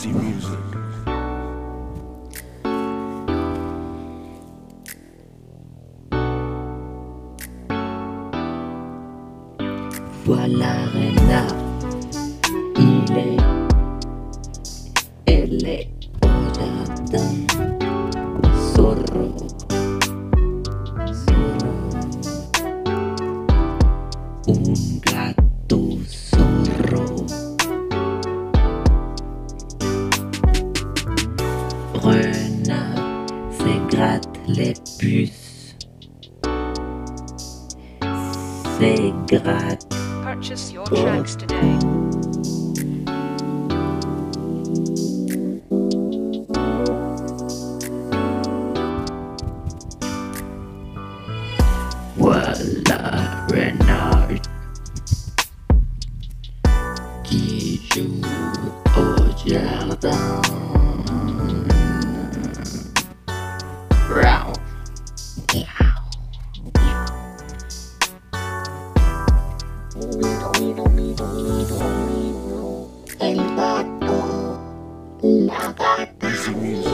Easy music. Voilà Renard, elle est au jardin. Zorro, un gato zorro. Renard se gratte les puces, se gratte. Purchase your tracks today. Voilà Renard qui joue au jardin. Miaou, miaou. El gato, la gata.